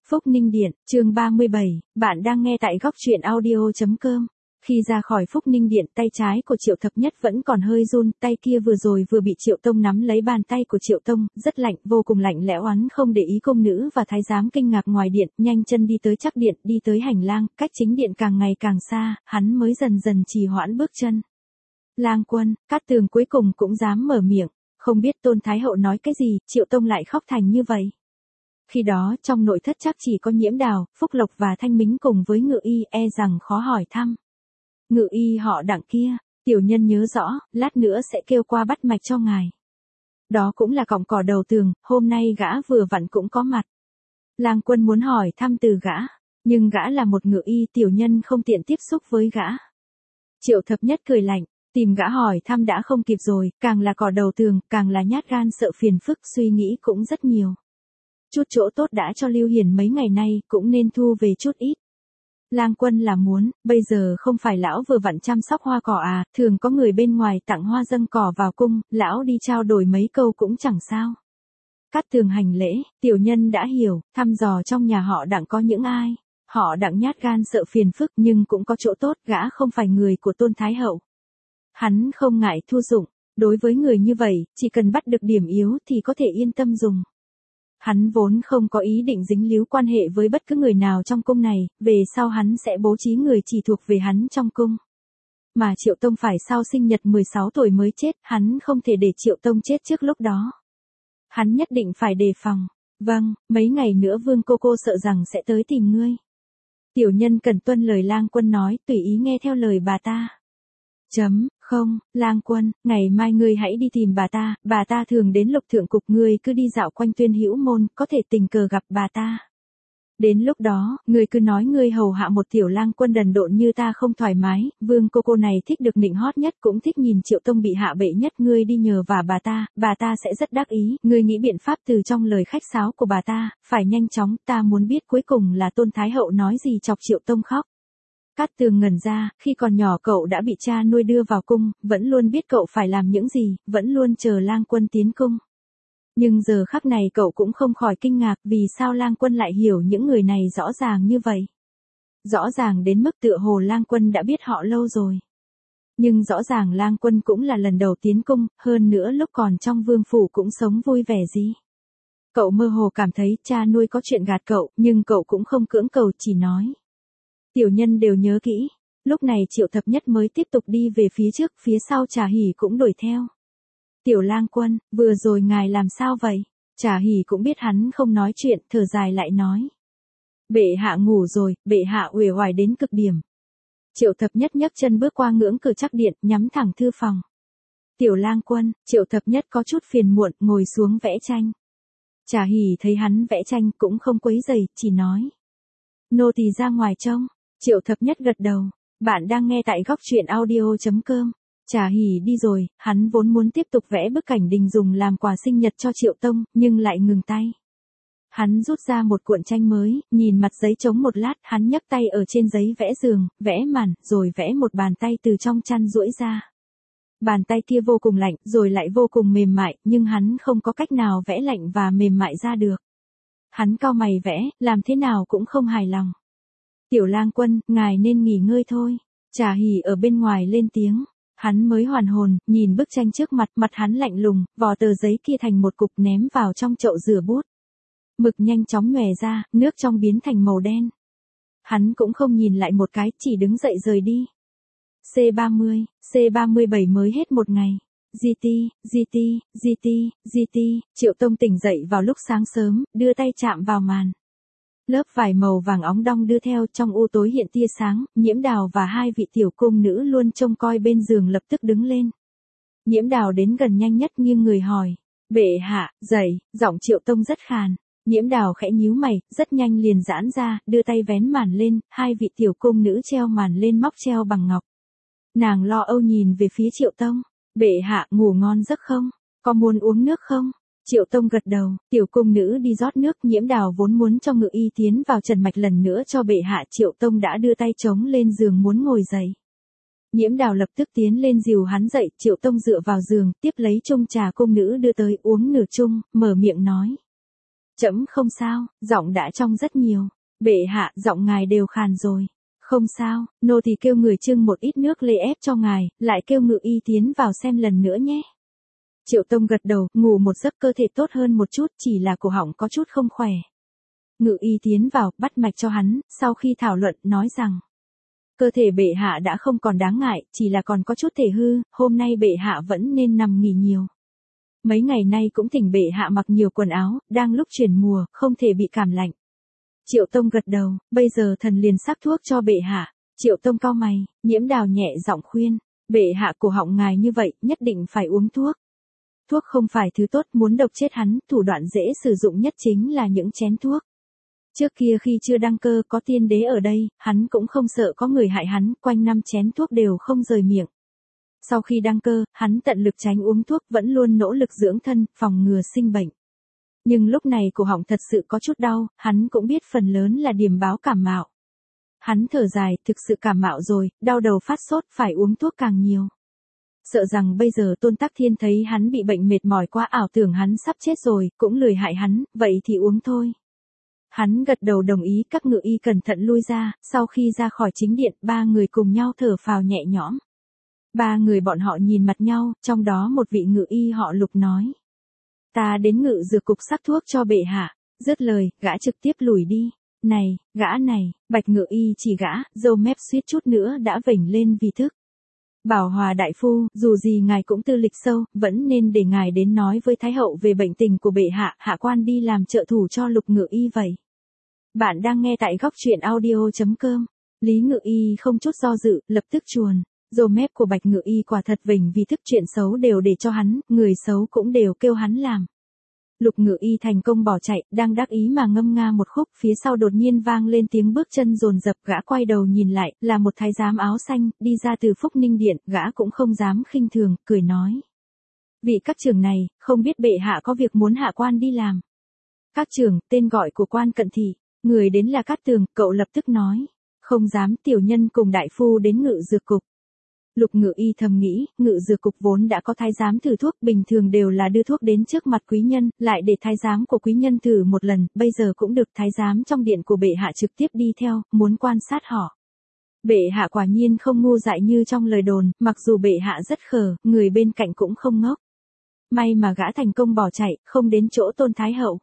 Phúc Ninh Điện, chương 37, bạn đang nghe tại góc truyện audio.com. Khi ra khỏi Phúc Ninh Điện, tay trái của Triệu Thập Nhất vẫn còn hơi run, tay kia vừa rồi vừa bị Triệu Tông nắm lấy bàn tay của Triệu Tông, rất lạnh, vô cùng lạnh lẽo. Hắn không để ý công nữ và thái giám kinh ngạc ngoài điện, nhanh chân đi tới chắc điện, đi tới hành lang, cách chính điện càng ngày càng xa, hắn mới dần dần trì hoãn bước chân. Lang Quân, Cát Tường cuối cùng cũng dám mở miệng, không biết Tôn Thái Hậu nói cái gì, Triệu Tông lại khóc thành như vậy. Khi đó trong nội thất chắc chỉ có Nhiễm Đào, Phúc Lộc và Thanh Mính cùng với Ngự Y, e rằng khó hỏi thăm. Ngự Y họ Đặng kia, tiểu nhân nhớ rõ, lát nữa sẽ kêu qua bắt mạch cho ngài. Đó cũng là cọng cỏ đầu tường, hôm nay gã vừa vặn cũng có mặt. Lang Quân muốn hỏi thăm từ gã, nhưng gã là một Ngự Y, tiểu nhân không tiện tiếp xúc với gã. Triệu Thập Nhất cười lạnh, tìm gã hỏi thăm đã không kịp rồi, càng là cỏ đầu tường, càng là nhát gan sợ phiền phức, suy nghĩ cũng rất nhiều. Chút chỗ tốt đã cho Lưu Hiền mấy ngày nay, cũng nên thu về chút ít. Lang Quân là muốn, bây giờ không phải lão vừa vặn chăm sóc hoa cỏ à, thường có người bên ngoài tặng hoa dâng cỏ vào cung, lão đi trao đổi mấy câu cũng chẳng sao. Cát Tường hành lễ, tiểu nhân đã hiểu, thăm dò trong nhà họ Đặng có những ai. Họ Đặng nhát gan sợ phiền phức nhưng cũng có chỗ tốt, gã không phải người của Tôn Thái Hậu. Hắn không ngại thu dụng, đối với người như vậy, chỉ cần bắt được điểm yếu thì có thể yên tâm dùng. Hắn vốn không có ý định dính líu quan hệ với bất cứ người nào trong cung này, về sau hắn sẽ bố trí người chỉ thuộc về hắn trong cung. Mà Triệu Tông phải sau sinh nhật 16 tuổi mới chết, hắn không thể để Triệu Tông chết trước lúc đó. Hắn nhất định phải đề phòng. Vâng, mấy ngày nữa Vương cô sợ rằng sẽ tới tìm ngươi. Tiểu nhân cần tuân lời Lang Quân nói, tùy ý nghe theo lời bà ta. Không, Lang Quân, ngày mai ngươi hãy đi tìm bà ta thường đến Lục Thượng Cục, ngươi cứ đi dạo quanh Tuyên Hữu Môn, có thể tình cờ gặp bà ta. Đến lúc đó, ngươi cứ nói ngươi hầu hạ một tiểu Lang Quân đần độn như ta không thoải mái, Vương cô này thích được nịnh hót nhất, cũng thích nhìn Triệu Tông bị hạ bệ nhất, ngươi đi nhờ vả bà ta sẽ rất đắc ý, ngươi nghĩ biện pháp từ trong lời khách sáo của bà ta, phải nhanh chóng, ta muốn biết cuối cùng là Tôn Thái Hậu nói gì chọc Triệu Tông khóc. Cát Tường ngẩn ra, khi còn nhỏ cậu đã bị cha nuôi đưa vào cung, vẫn luôn biết cậu phải làm những gì, vẫn luôn chờ Lang Quân tiến cung. Nhưng giờ khắc này cậu cũng không khỏi kinh ngạc vì sao Lang Quân lại hiểu những người này rõ ràng như vậy. Rõ ràng đến mức tựa hồ Lang Quân đã biết họ lâu rồi. Nhưng rõ ràng Lang Quân cũng là lần đầu tiến cung, hơn nữa lúc còn trong vương phủ cũng sống vui vẻ gì. Cậu mơ hồ cảm thấy cha nuôi có chuyện gạt cậu, nhưng cậu cũng không cưỡng cầu, chỉ nói. Tiểu nhân đều nhớ kỹ. Lúc này Triệu Thập Nhất mới tiếp tục đi về phía trước, phía sau Trà Hỉ cũng đuổi theo. Tiểu Lang Quân, vừa rồi ngài làm sao vậy? Trà Hỉ cũng biết hắn không nói chuyện, thở dài lại nói. Bệ hạ ngủ rồi, bệ hạ uể oải đến cực điểm. Triệu Thập Nhất nhấc chân bước qua ngưỡng cửa chắc điện, nhắm thẳng thư phòng. Tiểu Lang Quân, Triệu Thập Nhất có chút phiền muộn, ngồi xuống vẽ tranh. Trà Hỉ thấy hắn vẽ tranh cũng không quấy rầy, chỉ nói. Nô tỳ ra ngoài trông. Triệu Thập Nhất gật đầu, bạn đang nghe tại góc truyện audio.com. Trà Hỉ đi rồi, hắn vốn muốn tiếp tục vẽ bức cảnh đình dùng làm quà sinh nhật cho Triệu Tông, nhưng lại ngừng tay. Hắn rút ra một cuộn tranh mới, nhìn mặt giấy trống một lát, hắn nhấc tay ở trên giấy vẽ giường, vẽ màn, rồi vẽ một bàn tay từ trong chăn duỗi ra. Bàn tay kia vô cùng lạnh, rồi lại vô cùng mềm mại, nhưng hắn không có cách nào vẽ lạnh và mềm mại ra được. Hắn cau mày vẽ, làm thế nào cũng không hài lòng. Tiểu Lang Quân, ngài nên nghỉ ngơi thôi. Trà Hỉ ở bên ngoài lên tiếng. Hắn mới hoàn hồn, nhìn bức tranh trước mặt, mặt hắn lạnh lùng, vò tờ giấy kia thành một cục ném vào trong chậu rửa bút. Mực nhanh chóng nhòe ra, nước trong biến thành màu đen. Hắn cũng không nhìn lại một cái, chỉ đứng dậy rời đi. C37 mới hết một ngày. GT, Triệu Tông tỉnh dậy vào lúc sáng sớm, đưa tay chạm vào màn. Lớp vải màu vàng óng đong đưa theo, trong u tối hiện tia sáng, Nhiễm Đào và hai vị tiểu cung nữ luôn trông coi bên giường lập tức đứng lên. Nhiễm Đào đến gần nhanh nhất nghiêng người hỏi. Bệ hạ, dậy, giọng Triệu Tông rất khàn. Nhiễm Đào khẽ nhíu mày, rất nhanh liền giãn ra, đưa tay vén màn lên, hai vị tiểu cung nữ treo màn lên móc treo bằng ngọc. Nàng lo âu nhìn về phía Triệu Tông. Bệ hạ, ngủ ngon giấc không? Có muốn uống nước không? Triệu Tông gật đầu, tiểu cung nữ đi rót nước, Nhiễm Đào vốn muốn cho Ngự Y tiến vào trần mạch lần nữa cho bệ hạ, Triệu Tông đã đưa tay chống lên giường muốn ngồi dậy. Nhiễm Đào lập tức tiến lên dìu hắn dậy, Triệu Tông dựa vào giường, tiếp lấy chung trà cung nữ đưa tới uống nửa chung, mở miệng nói. Trẫm không sao, giọng đã trong rất nhiều. Bệ hạ, giọng ngài đều khàn rồi. Không sao, nô tỳ kêu người trưng một ít nước lê ép cho ngài, lại kêu Ngự Y tiến vào xem lần nữa nhé. Triệu Tông gật đầu, ngủ một giấc cơ thể tốt hơn một chút, chỉ là cổ họng có chút không khỏe. Ngự Y tiến vào, bắt mạch cho hắn, sau khi thảo luận, nói rằng cơ thể bệ hạ đã không còn đáng ngại, chỉ là còn có chút thể hư, hôm nay bệ hạ vẫn nên nằm nghỉ nhiều. Mấy ngày nay cũng thỉnh bệ hạ mặc nhiều quần áo, đang lúc chuyển mùa, không thể bị cảm lạnh. Triệu Tông gật đầu, bây giờ thần liền sắc thuốc cho bệ hạ. Triệu Tông cau mày, Nhiễm Đào nhẹ giọng khuyên, bệ hạ cổ họng ngài như vậy, nhất định phải uống thuốc. Thuốc không phải thứ tốt, muốn độc chết hắn, thủ đoạn dễ sử dụng nhất chính là những chén thuốc. Trước kia khi chưa đăng cơ có tiên đế ở đây, hắn cũng không sợ có người hại hắn, quanh năm chén thuốc đều không rời miệng. Sau khi đăng cơ, hắn tận lực tránh uống thuốc, vẫn luôn nỗ lực dưỡng thân, phòng ngừa sinh bệnh. Nhưng lúc này cổ họng thật sự có chút đau, hắn cũng biết phần lớn là điềm báo cảm mạo. Hắn thở dài, thực sự cảm mạo rồi, đau đầu phát sốt, phải uống thuốc càng nhiều. Sợ rằng bây giờ Tôn Tắc Thiên thấy hắn bị bệnh mệt mỏi quá, ảo tưởng hắn sắp chết rồi, cũng lười hại hắn, vậy thì uống thôi. Hắn gật đầu đồng ý, các ngự y cẩn thận lui ra, sau khi ra khỏi chính điện, ba người cùng nhau thở phào nhẹ nhõm. Ba người bọn họ nhìn mặt nhau, trong đó một vị ngự y họ Lục nói. Ta đến Ngự Dược cục sắc thuốc cho bệ hạ. Dứt lời, gã trực tiếp lùi đi. Này, gã này, Bạch ngự y chỉ gã, râu mép suýt chút nữa đã vểnh lên vì thức. Bảo Hòa đại phu, dù gì ngài cũng tư lịch sâu, vẫn nên để ngài đến nói với Thái hậu về bệnh tình của bệ hạ, hạ quan đi làm trợ thủ cho Lục ngự y vậy. Bạn đang nghe tại góc truyện audio.com. Lý ngự y không chút do dự, lập tức chuồn. Râu mép của Bạch ngự y quả thật vểnh vì thức, chuyện xấu đều để cho hắn, người xấu cũng đều kêu hắn làm. Lục ngự y thành công bỏ chạy, đang đắc ý mà ngâm nga một khúc, phía sau đột nhiên vang lên tiếng bước chân dồn dập, gã quay đầu nhìn lại, là một thái giám áo xanh, đi ra từ Phúc Ninh Điện, gã cũng không dám khinh thường, cười nói. Vị các trưởng này, không biết bệ hạ có việc muốn hạ quan đi làm. Các trưởng, tên gọi của quan cận thị, người đến là Cát Tường, cậu lập tức nói. Không dám, tiểu nhân cùng đại phu đến Ngự Dược cục. Lục ngự y thầm nghĩ, Ngự Dược cục vốn đã có thái giám thử thuốc, bình thường đều là đưa thuốc đến trước mặt quý nhân, lại để thái giám của quý nhân thử một lần, bây giờ cũng được thái giám trong điện của bệ hạ trực tiếp đi theo, muốn quan sát họ. Bệ hạ quả nhiên không ngu dại như trong lời đồn, mặc dù bệ hạ rất khờ, người bên cạnh cũng không ngốc. May mà gã thành công bỏ chạy, không đến chỗ Tôn Thái hậu.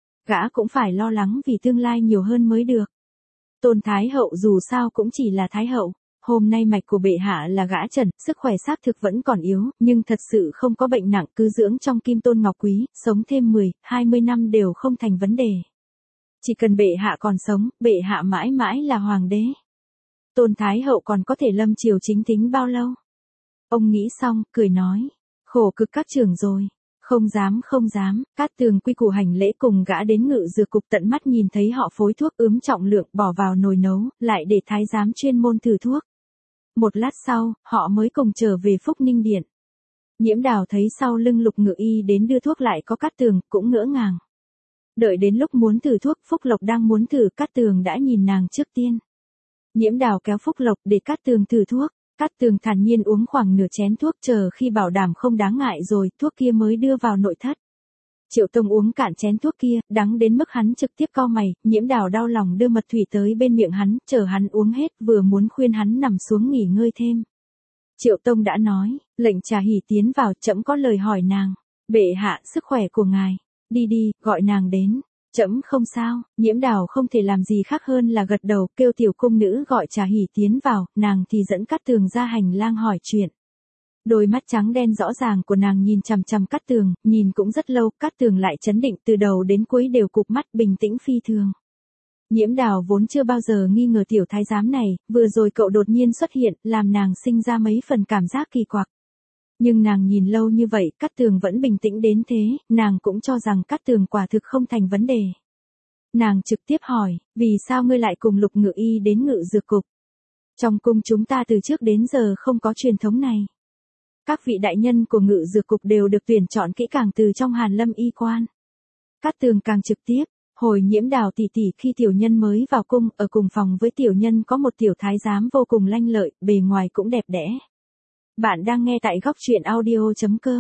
Gã cũng phải lo lắng vì tương lai nhiều hơn mới được. Tôn Thái hậu dù sao cũng chỉ là Thái hậu. Hôm nay mạch của bệ hạ là gã trần, sức khỏe xác thực vẫn còn yếu, nhưng thật sự không có bệnh nặng, cứ dưỡng trong Kim Tôn Ngọc Quý, sống thêm 10, 20 năm đều không thành vấn đề. Chỉ cần bệ hạ còn sống, bệ hạ mãi mãi là hoàng đế. Tôn Thái hậu còn có thể lâm triều chính thính bao lâu? Ông nghĩ xong, cười nói, khổ cực các trưởng rồi. Không dám, Cát Tường quy củ hành lễ cùng gã đến Ngự Dược cục, tận mắt nhìn thấy họ phối thuốc ướm trọng lượng bỏ vào nồi nấu, lại để thái giám chuyên môn thử thuốc. Một lát sau, họ mới cùng trở về Phúc Ninh Điện. Nhiễm Đào thấy sau lưng Lục ngự y đến đưa thuốc lại có Cát Tường, cũng ngỡ ngàng. Đợi đến lúc muốn thử thuốc, Phúc Lộc đang muốn thử, Cát Tường đã nhìn nàng trước tiên. Nhiễm Đào kéo Phúc Lộc để Cát Tường thử thuốc. Cát Tường thản nhiên uống khoảng nửa chén thuốc, chờ khi bảo đảm không đáng ngại rồi, thuốc kia mới đưa vào nội thất. Triệu Tông uống cạn chén thuốc kia, đắng đến mức hắn trực tiếp cau mày, Nhiễm Đào đau lòng đưa mật thủy tới bên miệng hắn, chờ hắn uống hết, vừa muốn khuyên hắn nằm xuống nghỉ ngơi thêm. Triệu Tông đã nói, lệnh Trà Hỉ tiến vào, trẫm có lời hỏi nàng. Bệ hạ, sức khỏe của ngài. Đi, gọi nàng đến. Trẫm không sao. Nhiễm Đào không thể làm gì khác hơn là gật đầu, kêu tiểu cung nữ gọi Trà Hỉ tiến vào, nàng thì dẫn Cát Tường ra hành lang hỏi chuyện. Đôi mắt trắng đen rõ ràng của nàng nhìn chằm chằm Cát Tường, nhìn cũng rất lâu, Cát Tường lại chấn định, từ đầu đến cuối đều cụp mắt, bình tĩnh phi thường. Nhiễm Đào vốn chưa bao giờ nghi ngờ tiểu thái giám này, vừa rồi cậu đột nhiên xuất hiện, làm nàng sinh ra mấy phần cảm giác kỳ quặc. Nhưng nàng nhìn lâu như vậy, Cát Tường vẫn bình tĩnh đến thế, nàng cũng cho rằng Cát Tường quả thực không thành vấn đề. Nàng trực tiếp hỏi, vì sao ngươi lại cùng Lục ngự y đến Ngự Dược cục? Trong cung chúng ta từ trước đến giờ không có truyền thống này. Các vị đại nhân của Ngự Dược cục đều được tuyển chọn kỹ càng từ trong Hàn Lâm y quan. Cát Tường càng trực tiếp, hồi Nhiễm Đào tỷ tỷ khi tiểu nhân mới vào cung, ở cùng phòng với tiểu nhân có một tiểu thái giám vô cùng lanh lợi, bề ngoài cũng đẹp đẽ. Bạn đang nghe tại góc truyện audio.com.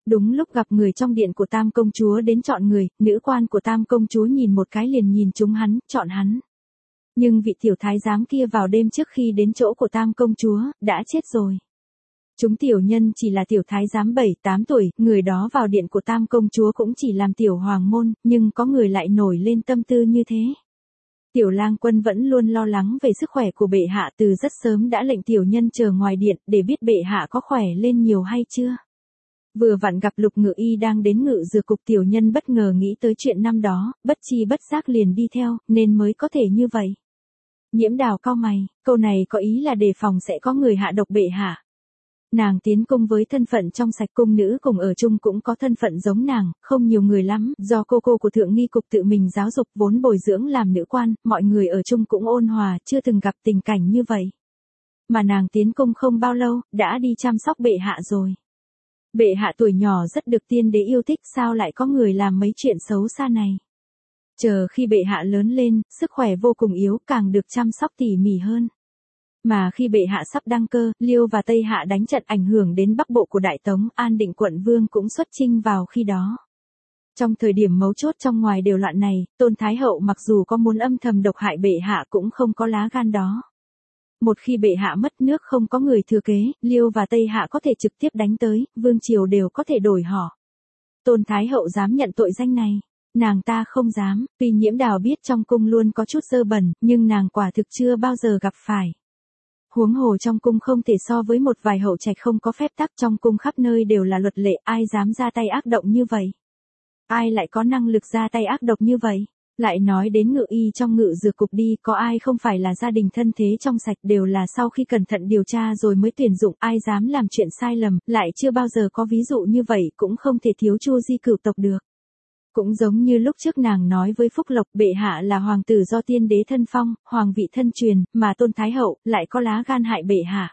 Đúng lúc gặp người trong điện của Tam công chúa đến chọn người, nữ quan của Tam công chúa nhìn một cái liền nhìn trúng hắn, chọn hắn. Nhưng vị tiểu thái giám kia vào đêm trước khi đến chỗ của Tam công chúa, đã chết rồi. Chúng tiểu nhân chỉ là tiểu thái giám 7-8 tuổi, người đó vào điện của Tam công chúa cũng chỉ làm tiểu hoàng môn, nhưng có người lại nổi lên tâm tư như thế. Tiểu lang quân vẫn luôn lo lắng về sức khỏe của bệ hạ, từ rất sớm đã lệnh tiểu nhân chờ ngoài điện để biết bệ hạ có khỏe lên nhiều hay chưa. Vừa vặn gặp Lục Ngự Y đang đến Ngự Dược cục, tiểu nhân bất ngờ nghĩ tới chuyện năm đó, bất chi bất giác liền đi theo, nên mới có thể như vậy. Nhiễm Đào cau mày, câu này có ý là đề phòng sẽ có người hạ độc bệ hạ. Nàng tiến cung với thân phận trong sạch, cung nữ cùng ở chung cũng có thân phận giống nàng, không nhiều người lắm, do cô của thượng nghi cục tự mình giáo dục vốn bồi dưỡng làm nữ quan, mọi người ở chung cũng ôn hòa, chưa từng gặp tình cảnh như vậy. Mà nàng tiến cung không bao lâu, đã đi chăm sóc bệ hạ rồi. Bệ hạ tuổi nhỏ rất được tiên đế yêu thích, sao lại có người làm mấy chuyện xấu xa này. Chờ khi bệ hạ lớn lên, sức khỏe vô cùng yếu, càng được chăm sóc tỉ mỉ hơn. Mà khi bệ hạ sắp đăng cơ, Liêu và Tây Hạ đánh trận ảnh hưởng đến Bắc Bộ của Đại Tống, An Định quận vương cũng xuất chinh vào khi đó. Trong thời điểm mấu chốt trong ngoài đều loạn này, Tôn Thái Hậu mặc dù có muốn âm thầm độc hại bệ hạ cũng không có lá gan đó. Một khi bệ hạ mất nước không có người thừa kế, Liêu và Tây Hạ có thể trực tiếp đánh tới, vương triều đều có thể đổi họ. Tôn Thái Hậu dám nhận tội danh này. Nàng ta không dám, tuy Nhiễm Đào biết trong cung luôn có chút dơ bẩn, nhưng nàng quả thực chưa bao giờ gặp phải. Huống hồ trong cung không thể so với một vài hậu trạch không có phép tắc, trong cung khắp nơi đều là luật lệ, ai dám ra tay ác động như vậy? Ai lại có năng lực ra tay ác độc như vậy? Lại nói đến Ngự Y trong Ngự Dược cục đi, có ai không phải là gia đình thân thế trong sạch, đều là sau khi cẩn thận điều tra rồi mới tuyển dụng, ai dám làm chuyện sai lầm, lại chưa bao giờ có ví dụ như vậy, cũng không thể thiếu Chu Di cửu tộc được. Cũng giống như lúc trước nàng nói với Phúc Lộc, bệ hạ là hoàng tử do tiên đế thân phong, hoàng vị thân truyền, mà Tôn Thái Hậu lại có lá gan hại bệ hạ.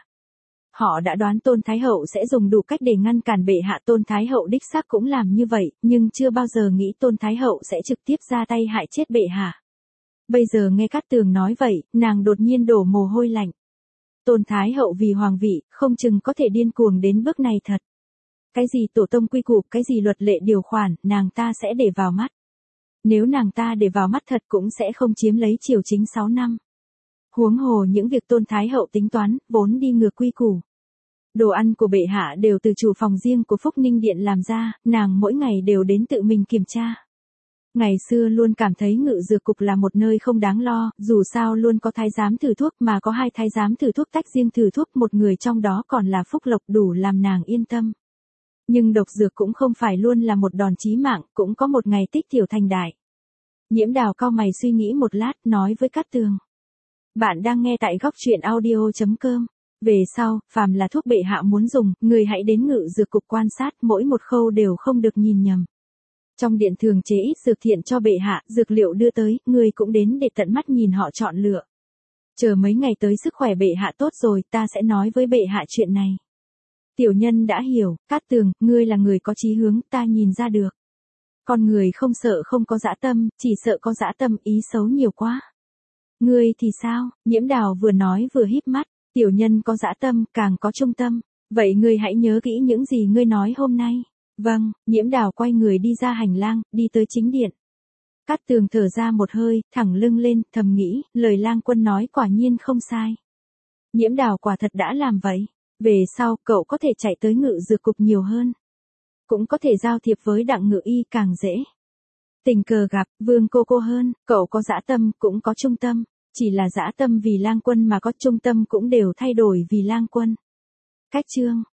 Họ đã đoán Tôn Thái Hậu sẽ dùng đủ cách để ngăn cản bệ hạ, Tôn Thái Hậu đích xác cũng làm như vậy, nhưng chưa bao giờ nghĩ Tôn Thái Hậu sẽ trực tiếp ra tay hại chết bệ hạ. Bây giờ nghe Cát Tường nói vậy, nàng đột nhiên đổ mồ hôi lạnh. Tôn Thái Hậu vì hoàng vị, không chừng có thể điên cuồng đến bước này thật. Cái gì tổ tông quy củ, cái gì luật lệ điều khoản, nàng ta sẽ để vào mắt. Nếu nàng ta để vào mắt thật cũng sẽ không chiếm lấy triều chính 6 năm. Huống hồ những việc Tôn Thái Hậu tính toán, vốn đi ngược quy củ. Đồ ăn của bệ hạ đều từ chủ phòng riêng của Phúc Ninh Điện làm ra, nàng mỗi ngày đều đến tự mình kiểm tra. Ngày xưa luôn cảm thấy Ngự Dược cục là một nơi không đáng lo, dù sao luôn có thái giám thử thuốc, mà có 2 thái giám thử thuốc tách riêng thử thuốc, một người trong đó còn là Phúc Lộc, đủ làm nàng yên tâm. Nhưng độc dược cũng không phải luôn là một đòn chí mạng, cũng có một ngày tích tiểu thành đại. Nhiễm Đào cau mày suy nghĩ một lát, nói với Cát Tường. Bạn đang nghe tại góc truyện audio.com. Về sau, phàm là thuốc bệ hạ muốn dùng, người hãy đến Ngự Dược cục quan sát, mỗi một khâu đều không được nhìn nhầm. Trong điện thường chế ít dược thiện cho bệ hạ, dược liệu đưa tới, người cũng đến để tận mắt nhìn họ chọn lựa. Chờ mấy ngày tới sức khỏe bệ hạ tốt rồi, ta sẽ nói với bệ hạ chuyện này. Tiểu nhân đã hiểu, Cát Tường, ngươi là người có chí hướng, ta nhìn ra được. Con người không sợ không có dã tâm, chỉ sợ có dã tâm, ý xấu nhiều quá. Ngươi thì sao? Nhiễm Đào vừa nói vừa híp mắt, tiểu nhân có dã tâm, càng có trung tâm. Vậy ngươi hãy nhớ kỹ những gì ngươi nói hôm nay. Vâng, Nhiễm Đào quay người đi ra hành lang, đi tới chính điện. Cát Tường thở ra một hơi, thẳng lưng lên, thầm nghĩ, lời lang quân nói quả nhiên không sai. Nhiễm Đào quả thật đã làm vậy. Về sau, cậu có thể chạy tới Ngự Dược cục nhiều hơn. Cũng có thể giao thiệp với Đặng Ngự Y càng dễ. Tình cờ gặp, vương cô hơn, cậu có dã tâm, cũng có trung tâm. Chỉ là dã tâm vì lang quân mà có trung tâm cũng đều thay đổi vì lang quân. Cách chương.